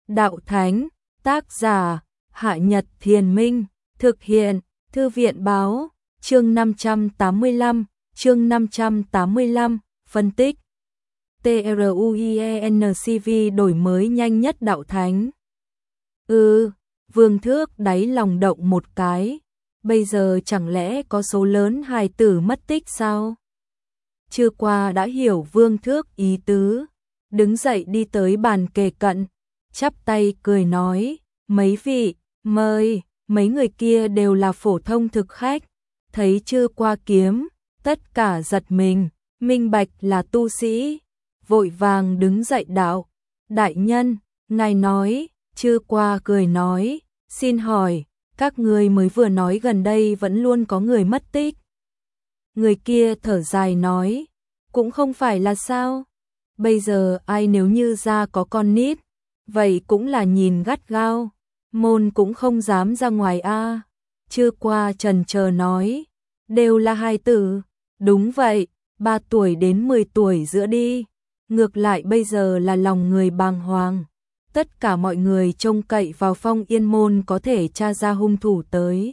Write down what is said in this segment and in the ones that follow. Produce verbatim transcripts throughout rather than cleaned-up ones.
Đạo Thánh, tác giả, Hạ Nhật Thiền Minh, thực hiện, Thư viện Báo, chương năm trăm tám mươi lăm, chương năm trăm tám mươi lăm, phân tích. TRUIENCV đổi mới nhanh nhất Đạo Thánh. Ừ, Vương Thước đáy lòng động một cái, bây giờ chẳng lẽ có số lớn hài tử mất tích sao? Chưa qua đã hiểu Vương Thước ý tứ, đứng dậy đi tới bàn kề cận, chắp tay cười nói, mấy vị, mời, mấy người kia đều là phổ thông thực khách, thấy Chưa qua kiếm, tất cả giật mình, minh bạch là tu sĩ, vội vàng đứng dậy đạo, đại nhân, ngài nói, Chưa qua cười nói, xin hỏi, các người mới vừa nói gần đây vẫn luôn có người mất tích. Người kia thở dài nói, cũng không phải là sao, bây giờ ai nếu như ra có con nít, vậy cũng là nhìn gắt gao, môn cũng không dám ra ngoài a. Chưa qua chần chờ nói, đều là hài tử, đúng vậy, ba tuổi đến mười tuổi giữa đi, ngược lại bây giờ là lòng người bàng hoàng. Tất cả mọi người trông cậy vào Phong Yên môn có thể tra ra hung thủ tới.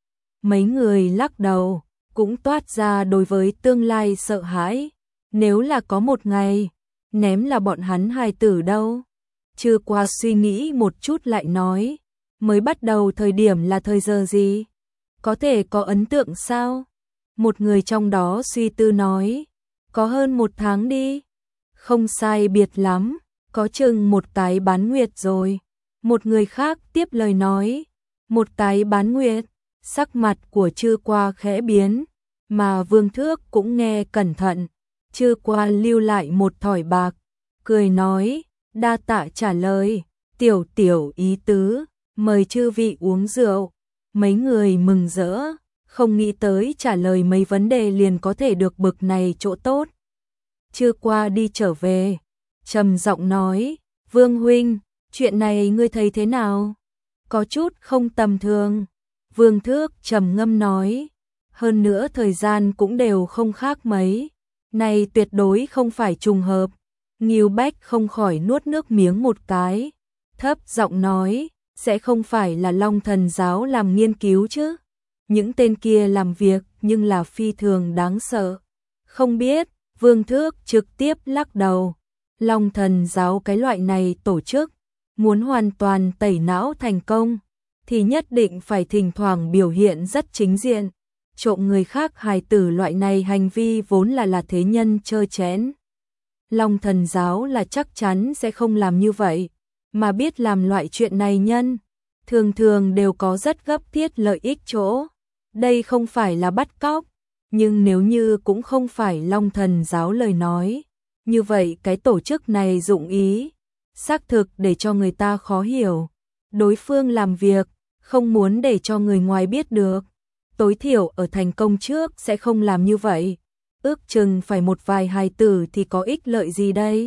Mấy người lắc đầu, cũng toát ra đối với tương lai sợ hãi, nếu là có một ngày, ném là bọn hắn hài tử đâu. Chưa qua suy nghĩ một chút lại nói, mới bắt đầu thời điểm là thời giờ gì? Có thể có ấn tượng sao? Một người trong đó suy tư nói, có hơn một tháng đi, không sai biệt lắm. Có chừng một cái bán nguyệt rồi. Một người khác tiếp lời nói, một cái bán nguyệt, sắc mặt của Chưa qua khẽ biến, mà Vương Thước cũng nghe cẩn thận. Chưa qua lưu lại một thỏi bạc, cười nói, đa tạ trả lời, tiểu tiểu ý tứ, mời chư vị uống rượu. Mấy người mừng rỡ, không nghĩ tới trả lời mấy vấn đề liền có thể được bực này chỗ tốt. Chưa qua đi trở về, trầm giọng nói, Vương huynh, chuyện này ngươi thấy thế nào? Có chút không tầm thường. Vương Thước trầm ngâm nói, hơn nữa thời gian cũng đều không khác mấy, này tuyệt đối không phải trùng hợp. Ngưu Bách không khỏi nuốt nước miếng một cái, thấp giọng nói, sẽ không phải là Long Thần giáo làm nghiên cứu chứ? Những tên kia làm việc nhưng là phi thường đáng sợ. Không biết, Vương Thước trực tiếp lắc đầu. Long Thần giáo cái loại này tổ chức, muốn hoàn toàn tẩy não thành công, thì nhất định phải thỉnh thoảng biểu hiện rất chính diện. Trộm người khác hài tử loại này hành vi vốn là là thế nhân trơ chẽn. Long Thần giáo là chắc chắn sẽ không làm như vậy, mà biết làm loại chuyện này nhân, thường thường đều có rất gấp thiết lợi ích chỗ. Đây không phải là bắt cóc, nhưng nếu như cũng không phải Long Thần giáo lời nói, như vậy cái tổ chức này dụng ý, xác thực để cho người ta khó hiểu. Đối phương làm việc, không muốn để cho người ngoài biết được. Tối thiểu ở thành công trước sẽ không làm như vậy. Ước chừng phải một vài hài tử thì có ích lợi gì đây?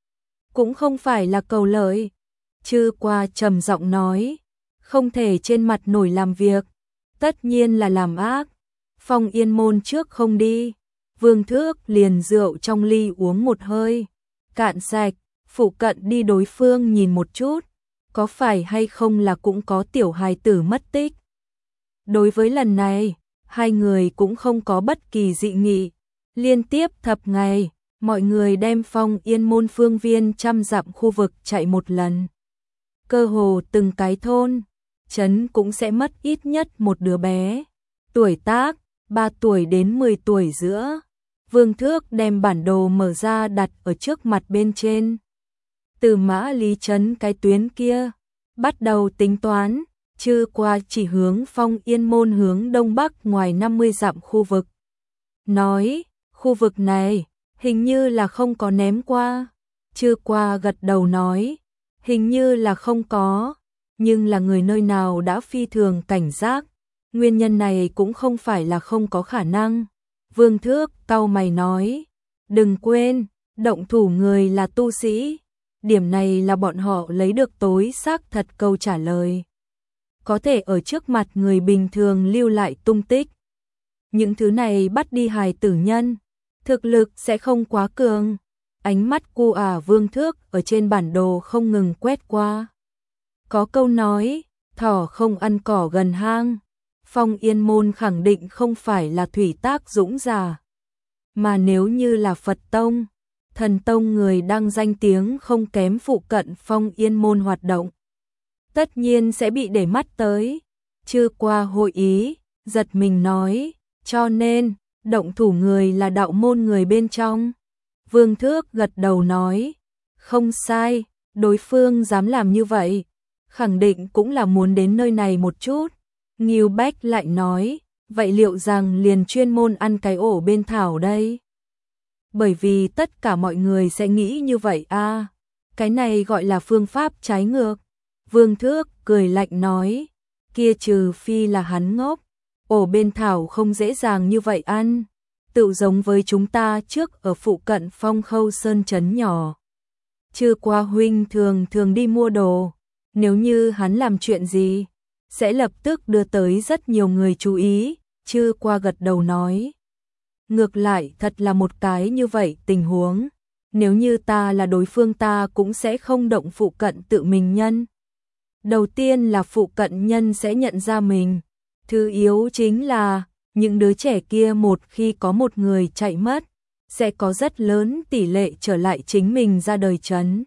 Cũng không phải là cầu lợi. Chưa qua trầm giọng nói, không thể trên mặt nổi làm việc, tất nhiên là làm ác. Phong Yên môn trước không đi. Vương Thước liền rượu trong ly uống một hơi, cạn sạch, phụ cận đi đối phương nhìn một chút, có phải hay không là cũng có tiểu hài tử mất tích. Đối với lần này, hai người cũng không có bất kỳ dị nghị, liên tiếp thập ngày, mọi người đem Phong Yên môn phương viên trăm dặm khu vực chạy một lần. Cơ hồ từng cái thôn, trấn cũng sẽ mất ít nhất một đứa bé, tuổi tác, ba tuổi đến mười tuổi giữa. Vương Thước đem bản đồ mở ra đặt ở trước mặt bên trên. Từ Mã Lý trấn cái tuyến kia, bắt đầu tính toán, Chưa qua chỉ hướng Phong Yên môn hướng đông bắc ngoài năm mươi dặm khu vực. Nói, khu vực này, hình như là không có ném qua. Chưa qua gật đầu nói, hình như là không có, nhưng là người nơi nào đã phi thường cảnh giác. Nguyên nhân này cũng không phải là không có khả năng. Vương Thước cau mày nói, đừng quên, động thủ người là tu sĩ. Điểm này là bọn họ lấy được tối xác thật câu trả lời. Có thể ở trước mặt người bình thường lưu lại tung tích. Những thứ này bắt đi hài tử nhân, thực lực sẽ không quá cường. Ánh mắt cu ả Vương Thước ở trên bản đồ không ngừng quét qua. Có câu nói, thỏ không ăn cỏ gần hang. Phong Yên Môn khẳng định không phải là thủy tác dũng giả. Mà nếu như là Phật Tông, Thần Tông người đang danh tiếng không kém phụ cận Phong Yên Môn hoạt động, tất nhiên sẽ bị để mắt tới. Chưa qua hội ý, giật mình nói, cho nên, động thủ người là đạo môn người bên trong. Vương Thước gật đầu nói, không sai, đối phương dám làm như vậy, khẳng định cũng là muốn đến nơi này một chút. Ngưu Bách lại nói, vậy liệu rằng liền chuyên môn ăn cái ổ bên thảo đây? Bởi vì tất cả mọi người sẽ nghĩ như vậy a. Cái này gọi là phương pháp trái ngược. Vương Thước cười lạnh nói, kia trừ phi là hắn ngốc, ổ bên thảo không dễ dàng như vậy ăn, tự giống với chúng ta trước ở phụ cận Phong Khâu Sơn trấn nhỏ. Chưa qua huynh thường thường đi mua đồ, nếu như hắn làm chuyện gì, sẽ lập tức đưa tới rất nhiều người chú ý. Chưa qua gật đầu nói, ngược lại thật là một cái như vậy tình huống, nếu như ta là đối phương ta cũng sẽ không động phụ cận tự mình nhân. Đầu tiên là phụ cận nhân sẽ nhận ra mình, thứ yếu chính là những đứa trẻ kia một khi có một người chạy mất, sẽ có rất lớn tỷ lệ trở lại chính mình ra đời trấn.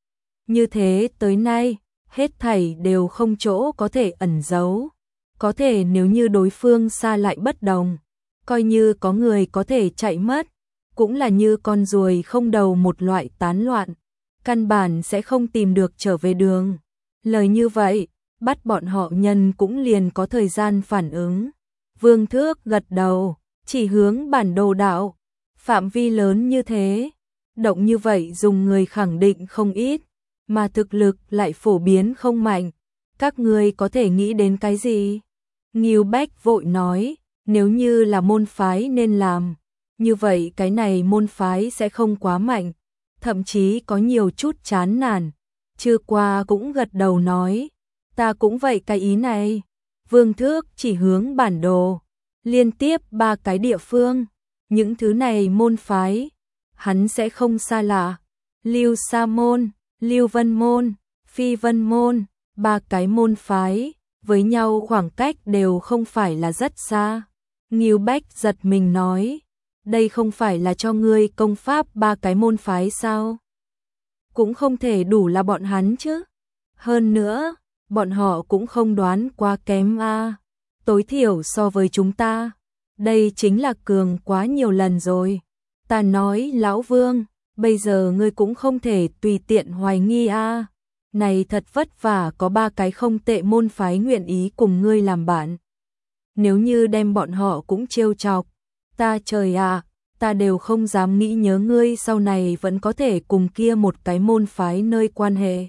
Như thế tới nay, hết thảy đều không chỗ có thể ẩn giấu. Có thể nếu như đối phương xa lại bất đồng, coi như có người có thể chạy mất, cũng là như con ruồi không đầu một loại tán loạn, căn bản sẽ không tìm được trở về đường. Lời như vậy, bắt bọn họ nhân cũng liền có thời gian phản ứng. Vương Thước gật đầu, chỉ hướng bản đồ đạo, phạm vi lớn như thế, động như vậy dùng người khẳng định không ít, mà thực lực lại phổ biến không mạnh. Các ngươi có thể nghĩ đến cái gì? Ngưu Bách vội nói, nếu như là môn phái nên làm, như vậy cái này môn phái sẽ không quá mạnh, thậm chí có nhiều chút chán nản. Chưa qua cũng gật đầu nói, ta cũng vậy cái ý này. Vương Thước chỉ hướng bản đồ, liên tiếp ba cái địa phương, những thứ này môn phái, hắn sẽ không xa lạ. Lưu Sa Môn, Lưu Vân Môn, Phi Vân Môn, ba cái môn phái, với nhau khoảng cách đều không phải là rất xa. Ngưu Bách giật mình nói, đây không phải là cho ngươi công pháp ba cái môn phái sao? Cũng không thể đủ là bọn hắn chứ. Hơn nữa, bọn họ cũng không đoán quá kém a, tối thiểu so với chúng ta, đây chính là cường quá nhiều lần rồi. Ta nói lão Vương, bây giờ ngươi cũng không thể tùy tiện hoài nghi a. Này thật vất vả có ba cái không tệ môn phái nguyện ý cùng ngươi làm bạn. Nếu như đem bọn họ cũng trêu chọc, ta trời ạ, ta đều không dám nghĩ nhớ ngươi sau này vẫn có thể cùng kia một cái môn phái nơi quan hệ.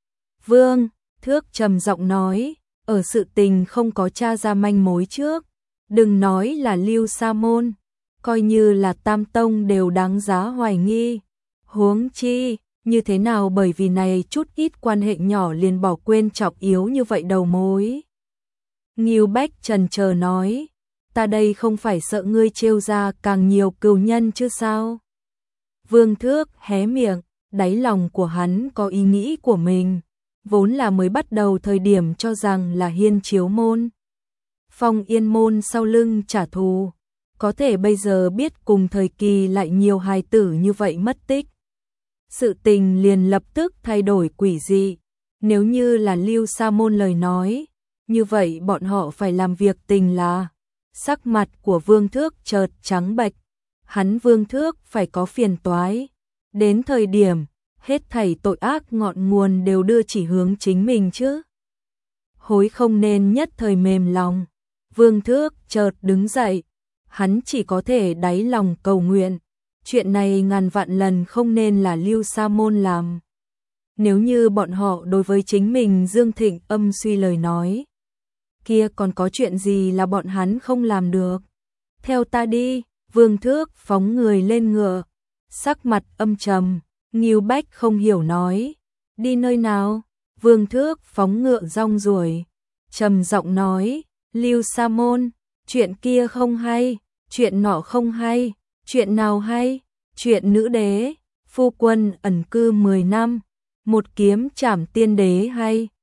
Vương Thước trầm giọng nói, ở sự tình không có tra ra manh mối trước, đừng nói là Lưu Sa Môn, coi như là Tam Tông đều đáng giá hoài nghi. Huống chi, như thế nào bởi vì này chút ít quan hệ nhỏ liền bỏ quên trọng yếu như vậy đầu mối. Ngưu Bách trần chờ nói, ta đây không phải sợ ngươi trêu ra càng nhiều cừu nhân chứ sao? Vương Thước hé miệng, đáy lòng của hắn có ý nghĩ của mình, vốn là mới bắt đầu thời điểm cho rằng là Hiên Chiếu Môn, Phong Yên Môn sau lưng trả thù, có thể bây giờ biết cùng thời kỳ lại nhiều hài tử như vậy mất tích. Sự tình liền lập tức thay đổi quỷ dị, nếu như là Lưu Sa Môn lời nói, như vậy bọn họ phải làm việc tình là. Sắc mặt của Vương Thước chợt trắng bệch, hắn Vương Thước phải có phiền toái. Đến thời điểm, hết thảy tội ác ngọn nguồn đều đưa chỉ hướng chính mình chứ. Hối không nên nhất thời mềm lòng. Vương Thước chợt đứng dậy, hắn chỉ có thể đáy lòng cầu nguyện. Chuyện này ngàn vạn lần không nên là Lưu Sa Môn làm. Nếu như bọn họ đối với chính mình Dương Thịnh âm suy lời nói, kia còn có chuyện gì là bọn hắn không làm được. Theo ta đi. Vương Thước phóng người lên ngựa, sắc mặt âm trầm. Ngưu Bách không hiểu nói, đi nơi nào? Vương Thước phóng ngựa rong ruổi, trầm giọng nói, Lưu Sa Môn, chuyện kia không hay, chuyện nọ không hay, chuyện nào hay? Chuyện nữ đế, phu quân ẩn cư mười năm, một kiếm trảm tiên đế hay?